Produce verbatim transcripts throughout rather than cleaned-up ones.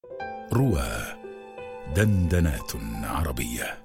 روى دندنات عربية.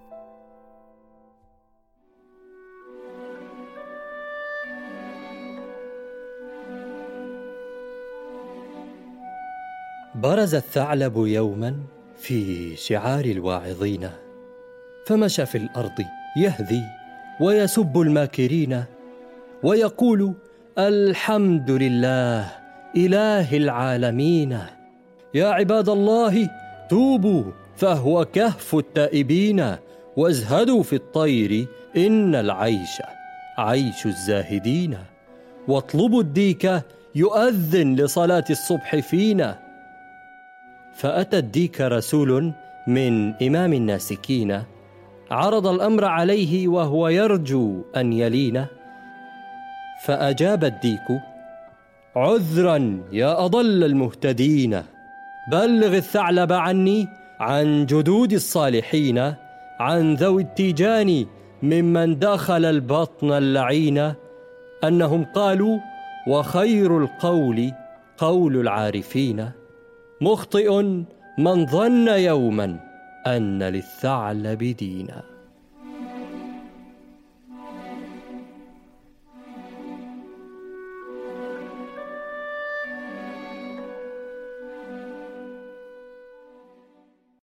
برز الثعلب يوما في شعار الواعظين، فمشى في الأرض يهذي ويسب الماكرين، ويقول: الحمد لله إله العالمين، يا عباد الله توبوا فهو كهف التائبين، وازهدوا في الطير إن العيش عيش الزاهدين، واطلبوا الديك يؤذن لصلاة الصبح فينا. فأتى الديك رسول من إمام الناسكين، عرض الأمر عليه وهو يرجو أن يلين، فأجاب الديك: عذرا يا أضل المهتدين، بلغ الثعلب عني عن جدود الصالحين، عن ذوي التيجان ممن دخل البطن اللعين، أنهم قالوا: وخير القول قول العارفين، مخطئ من ظن يوما أن للثعلب دينا.